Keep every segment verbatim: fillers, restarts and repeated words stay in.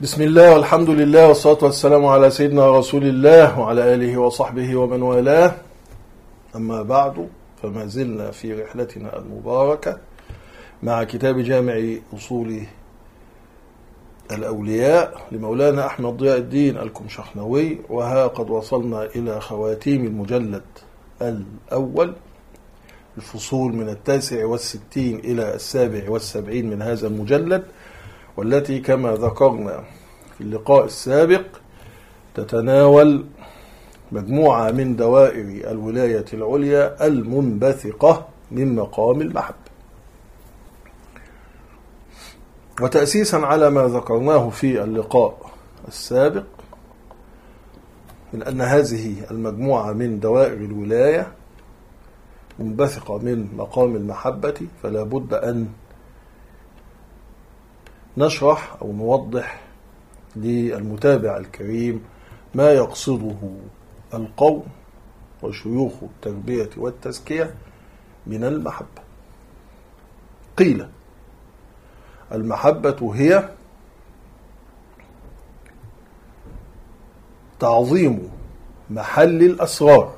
بسم الله والحمد لله والصلاة والسلام على سيدنا رسول الله وعلى آله وصحبه ومن والاه. أما بعد، فما زلنا في رحلتنا المباركة مع كتاب جامع أصول الأولياء لمولانا أحمد ضياء الدين الكمشخنوي، وها قد وصلنا إلى خواتيم المجلد الأول، الفصول من التاسع والستين إلى السابع والسبعين من هذا المجلد، والتي كما ذكرنا في اللقاء السابق تتناول مجموعة من دوائر الولاية العليا المنبثقة من مقام المحبة. وتأسيسا على ما ذكرناه في اللقاء السابق من أن هذه المجموعة من دوائر الولاية منبثقة من مقام المحبة، فلا بد أن نشرح أو نوضح للمتابع الكريم ما يقصده القوم وشيوخ التربية والتزكية من المحبة. قيل: المحبة هي تعظيم محل الأسرار،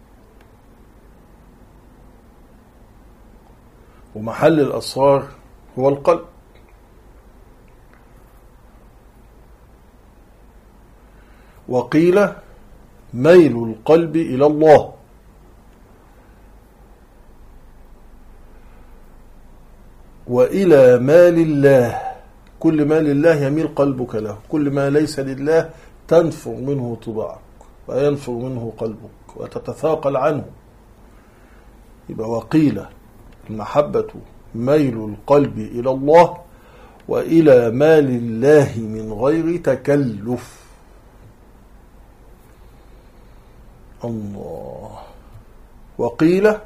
ومحل الأسرار هو القلب. وقيل: ميل القلب إلى الله، وإلى ما لله. كل ما لله يميل قلبك له، كل ما ليس لله تنفر منه طباعك وينفر منه قلبك وتتثاقل عنه. يبقى وقيل: المحبة ميل القلب إلى الله وإلى ما لله من غير تكلف. الله. وقيل: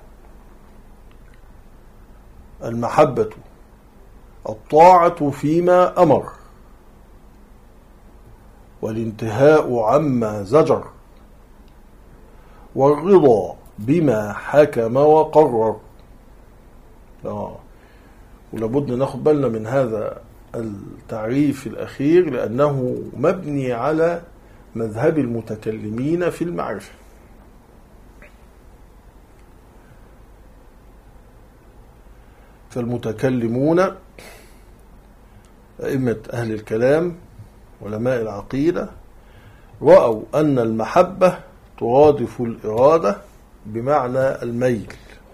المحبة الطاعة فيما أمر، والانتهاء عما زجر، والرضا بما حكم وقرر. آه. ولابد ناخد بالنا من هذا التعريف الأخير، لأنه مبني على مذهب المتكلمين في المعرفة. فالمتكلمون أئمة أهل الكلام علماء العقيدة رأوا أن المحبة ترادف الإرادة بمعنى الميل.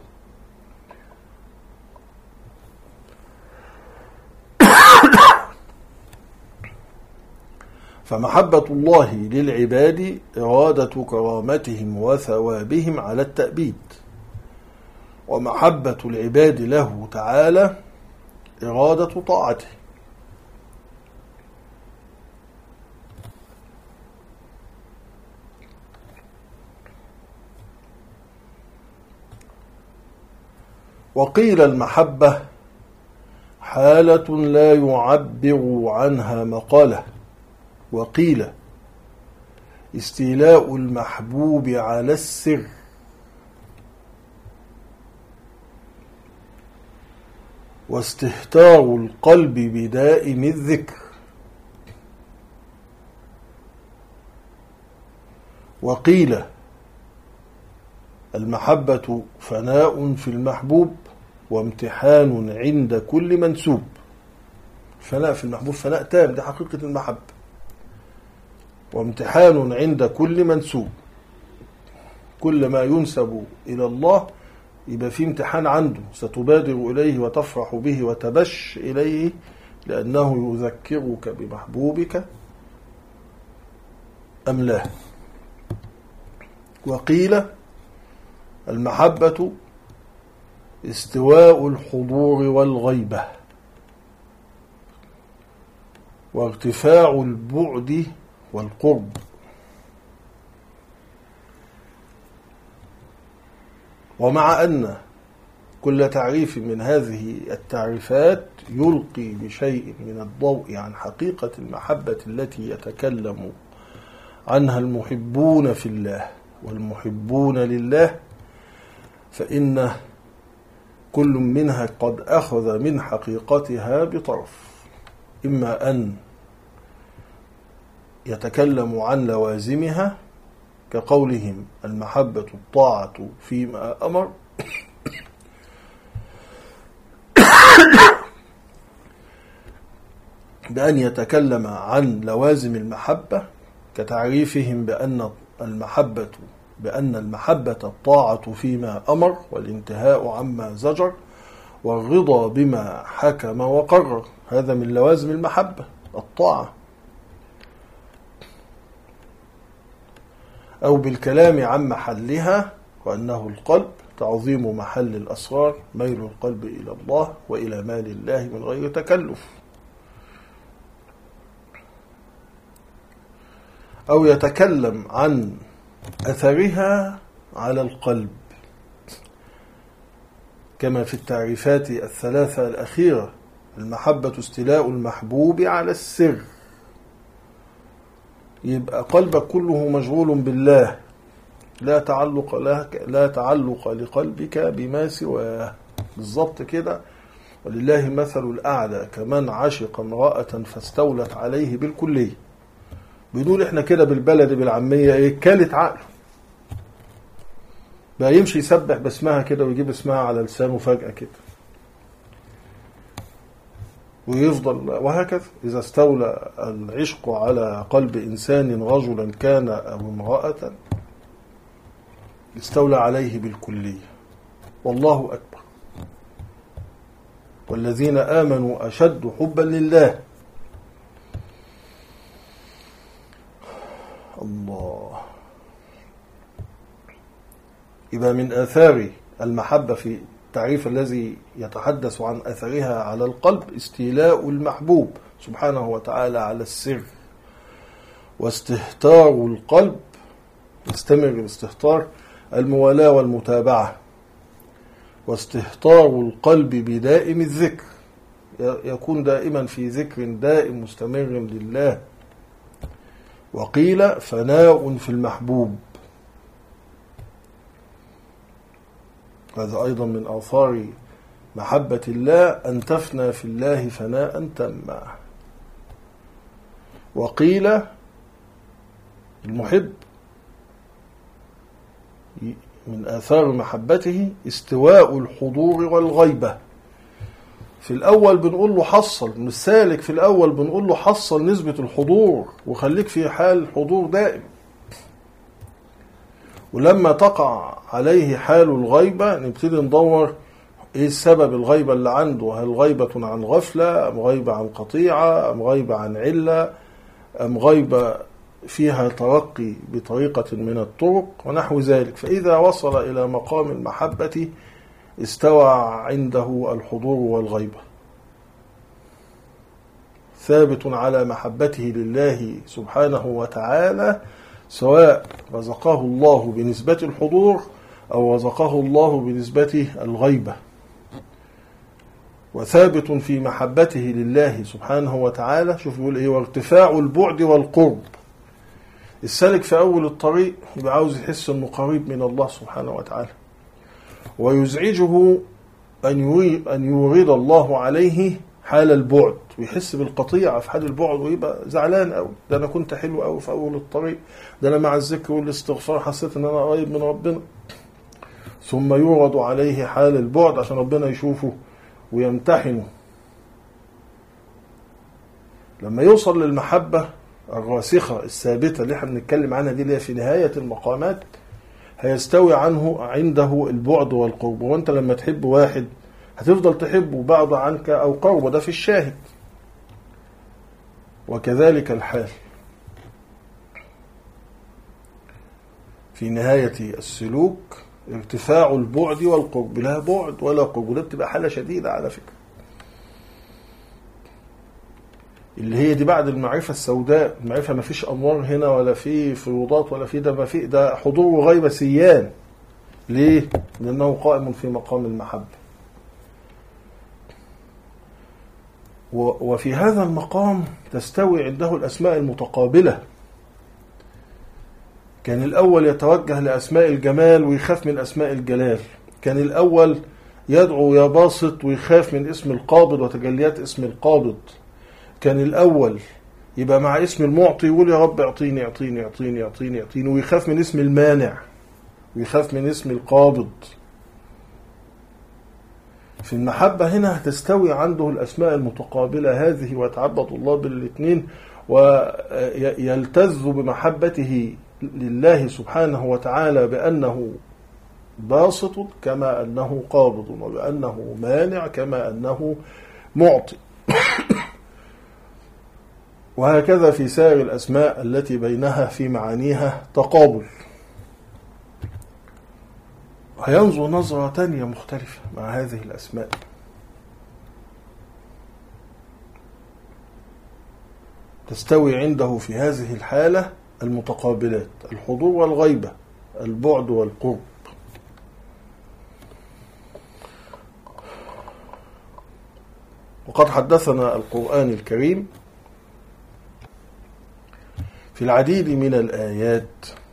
فمحبة الله للعباد إرادة كرامتهم وثوابهم على التأبيد، ومحبة العباد له تعالى إرادة طاعته. وقيل: المحبة حالة لا يعبر عنها مقالة. وقيل: استيلاء المحبوب على السر، واستهتار القلب بدائم الذكر. وقيل: المحبة فناء في المحبوب وامتحان عند كل منسوب. فناء في المحبوب فناء تام، دي حقيقة المحبة. وامتحان عند كل منسوب، كل ما ينسب إلى الله يبقى فيه امتحان عنده، ستبادر إليه وتفرح به وتبش إليه لأنه يذكرك بمحبوبك أم لا. وقيل: المحبة استواء الحضور والغيبة، وارتفاع البعد والقرب. ومع أن كل تعريف من هذه التعريفات يلقي بشيء من الضوء عن حقيقة المحبة التي يتكلم عنها المحبون في الله والمحبون لله، فإن كل منها قد أخذ من حقيقتها بطرف، إما أن يتكلم عن لوازمها كقولهم المحبة الطاعة فيما أمر، بأن يتكلم عن لوازم المحبة كتعريفهم بأن المحبة بأن المحبة الطاعة فيما أمر والانتهاء عما زجر والرضا بما حكم وقرر. هذا من لوازم المحبة الطاعة. أو بالكلام عن محلها وأنه القلب، تعظيم محل الأسرار، ميل القلب إلى الله وإلى مال الله من غير تكلف. أو يتكلم عن أثرها على القلب كما في التعريفات الثلاثة الأخيرة: المحبة استيلاء المحبوب على السر، يبقى قلبك كله مشغول بالله، لا تعلق لك لا تعلق لقلبك بما سواه. بالضبط كده. ولله مثل الأعلى كمن عشق امرأة فاستولت عليه بالكلية. بنقول احنا كده بالبلد بالعامية ايه؟ كالت عقله بقى، يمشي يسبح باسمها كده ويجيب اسمها على لسانه فجأة كده ويفضل وهكذا. إذا استولى العشق على قلب إنسان رجلا كان أو امرأة استولى عليه بالكلية. والله أكبر. والذين آمنوا أشد حبا لله. الله. إذا من آثار المحبة في التعريف الذي يتحدث عن أثرها على القلب استيلاء المحبوب سبحانه وتعالى على السر، واستهتار القلب، يستمر الاستهتار، الموالاة والمتابعة، واستهتار القلب بدائم الذكر، يكون دائما في ذكر دائم مستمر لله. وقيل فناء في المحبوب، هذا أيضا من آثار محبة الله أن تفنى في الله فناء تاما. وقيل المحب من آثار محبته استواء الحضور والغيبة. في الأول بنقول له حصل، من السالك في الأول بنقول له حصل نسبة الحضور وخليك في حال حضور دائم. ولما تقع عليه حال الغيبة نبتدي ندور ايه السبب الغيبة اللي عنده، هل غيبة عن غفلة أم غيبة عن قطيعة أم غيبة عن علة أم غيبة فيها ترقي بطريقة من الطرق ونحو ذلك. فإذا وصل إلى مقام المحبة استوى عنده الحضور والغيبة، ثابت على محبته لله سبحانه وتعالى، سواء رزقه الله بنسبة الحضور أو رزقه الله بنسبة الغيبة، وثابت في محبته لله سبحانه وتعالى. شوف يقول ايه: وارتفاع البعد والقرب. السالك في أول الطريق يبقى عاوز يحس انه قريب من الله سبحانه وتعالى، ويزعجه أن يورد الله عليه حال البعد، ويحس بالقطيعة في حال البعد ويبقى زعلان قوي. ده أنا كنت حلو قوي في أول الطريق، ده أنا مع الذكر والاستغفار حسيت أن أنا قريب من ربنا. ثم يورد عليه حال البعد عشان ربنا يشوفه ويمتحنه. لما يوصل للمحبة الراسخة الثابتة اللي احنا بنتكلم عنها دي، اللي هي في نهاية المقامات، هيستوي عنه عنده البعد والقرب. وانت لما تحب واحد هتفضل تحبه بعض عنك أو قرب، ده في الشاهد. وكذلك الحال في نهاية السلوك، ارتفاع البعد والقرب. لا بعد ولا قرب، ده بتبقى حالة شديدة على فكرة، اللي هي دي بعد المعرفة السوداء. المعرفة ما فيش أنوار هنا ولا في فيوضات ولا في ده، ما في ده حضور وغيبة سيان. ليه؟ لأنه قائم في مقام المحبة. وفي هذا المقام تستوي عنده الأسماء المتقابلة. كان الأول يتوجه لأسماء الجمال ويخاف من أسماء الجلال. كان الأول يدعو يا باسط ويخاف من اسم القابض وتجليات اسم القابض. كان الأول يبقى مع اسم المعطي يقول يا رب اعطيني اعطيني اعطيني اعطيني اعطيني، ويخاف من اسم المانع، ويخاف من اسم القابض. في المحبة هنا هتستوي عنده الأسماء المتقابلة هذه، ويتعبد الله بالاثنين، ويلتز بمحبته لله سبحانه وتعالى بأنه باسط كما أنه قابض، وبأنه مانع كما أنه معطي. وهكذا في سائر الأسماء التي بينها في معانيها تقابل. هينظر نظرة تانية مختلفة مع هذه الأسماء. تستوي عنده في هذه الحالة المتقابلات، الحضور والغيبة، البعد والقرب. وقد حدثنا القرآن الكريم في العديد من الآيات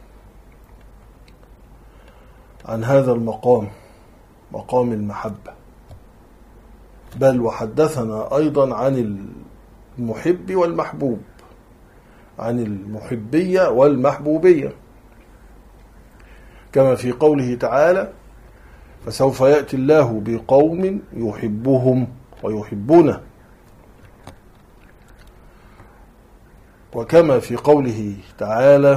عن هذا المقام، مقام المحبة، بل وحدثنا أيضا عن المحب والمحبوب، عن المحبية والمحبوبية، كما في قوله تعالى فسوف يأتي الله بقوم يحبهم ويحبونه، وكما في قوله تعالى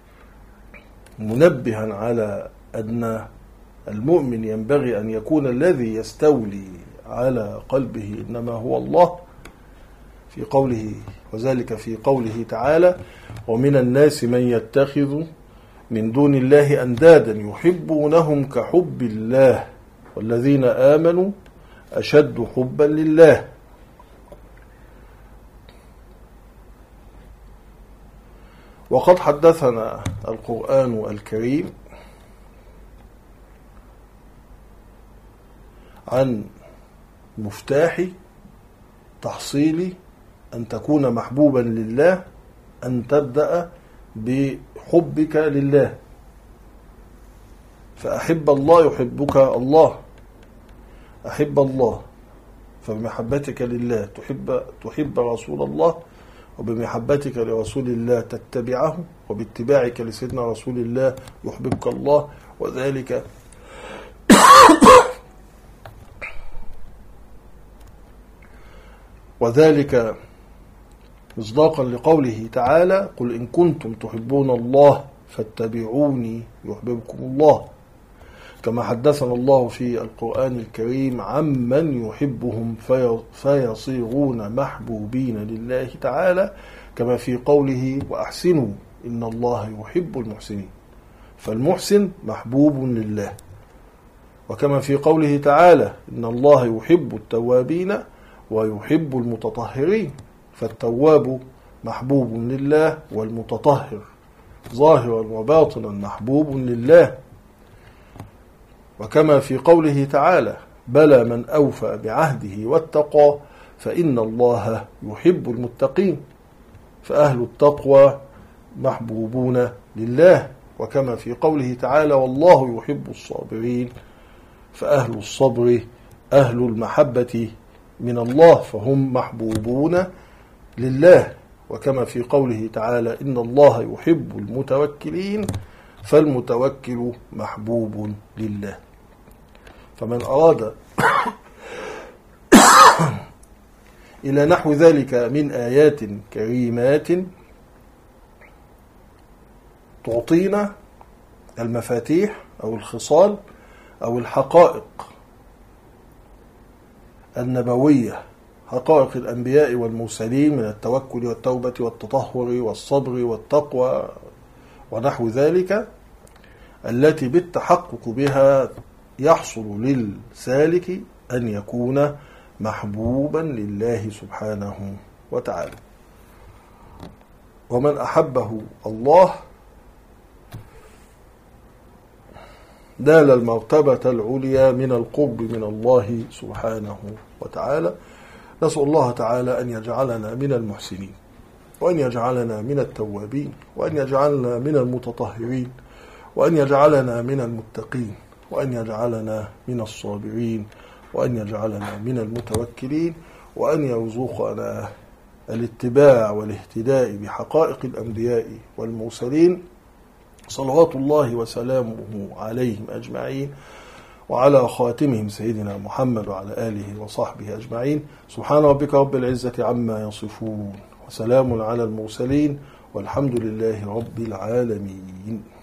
منبها على أن المؤمن ينبغي أن يكون الذي يستولي على قلبه إنما هو الله، في قوله وذلك في قوله تعالى ومن الناس من يتخذ من دون الله أندادا يحبونهم كحب الله والذين آمنوا أشد حبا لله. وقد حدثنا القرآن الكريم عن مفتاح تحصيل أن تكون محبوبا لله، أن تبدأ بحبك لله، فأحب الله يحبك الله، أحب الله، فبمحبتك لله تحب تحب رسول الله، وبمحبتك لرسول الله تتبعه، وباتباعك لسيدنا رسول الله يحببك الله. وذلك وذلك مصداقا لقوله تعالى قل إن كنتم تحبون الله فاتبعوني يحببكم الله، كما حدثنا الله في القرآن الكريم عمن يحبهم فيصيرون محبوبين لله تعالى، كما في قوله وأحسنوا إن الله يحب المحسنين، فالمحسن محبوب لله. وكما في قوله تعالى إن الله يحب التوابين ويحب المتطهرين، فالتواب محبوب لله، والمتطهر ظاهرا وباطنا محبوب لله. وكما في قوله تعالى بلى من أوفى بعهده واتقى فإن الله يحب المتقين، فأهل التقوى محبوبون لله. وكما في قوله تعالى والله يحب الصابرين، فأهل الصبر أهل المحبة من الله، فهم محبوبون لله. وكما في قوله تعالى إن الله يحب المتوكلين، فالمتوكل محبوب لله. فمن أراد إلى نحو ذلك من آيات كريمات تعطينا المفاتيح أو الخصال أو الحقائق النبوية، حقائق الأنبياء والمرسلين من التوكل والتوبة والتطهر والصبر والتقوى ونحو ذلك، التي بالتحقق بها يحصل للسالك أن يكون محبوبا لله سبحانه وتعالى. ومن أحبه الله نال المرتبة العليا من القرب من الله سبحانه وتعالى. نسأل الله تعالى أن يجعلنا من المحسنين، وأن يجعلنا من التوابين، وأن يجعلنا من المتطهرين، وأن يجعلنا من المتقين، وأن يجعلنا من الصابرين، وأن يجعلنا من المتوكلين، وأن يرزقنا الاتباع والاهتداء بحقائق الأنبياء والمرسلين صلوات الله وسلامه عليهم أجمعين، وعلى خاتمهم سيدنا محمد وعلى آله وصحبه أجمعين. سبحان ربك رب العزة عما يصفون، وسلام على المرسلين، والحمد لله رب العالمين.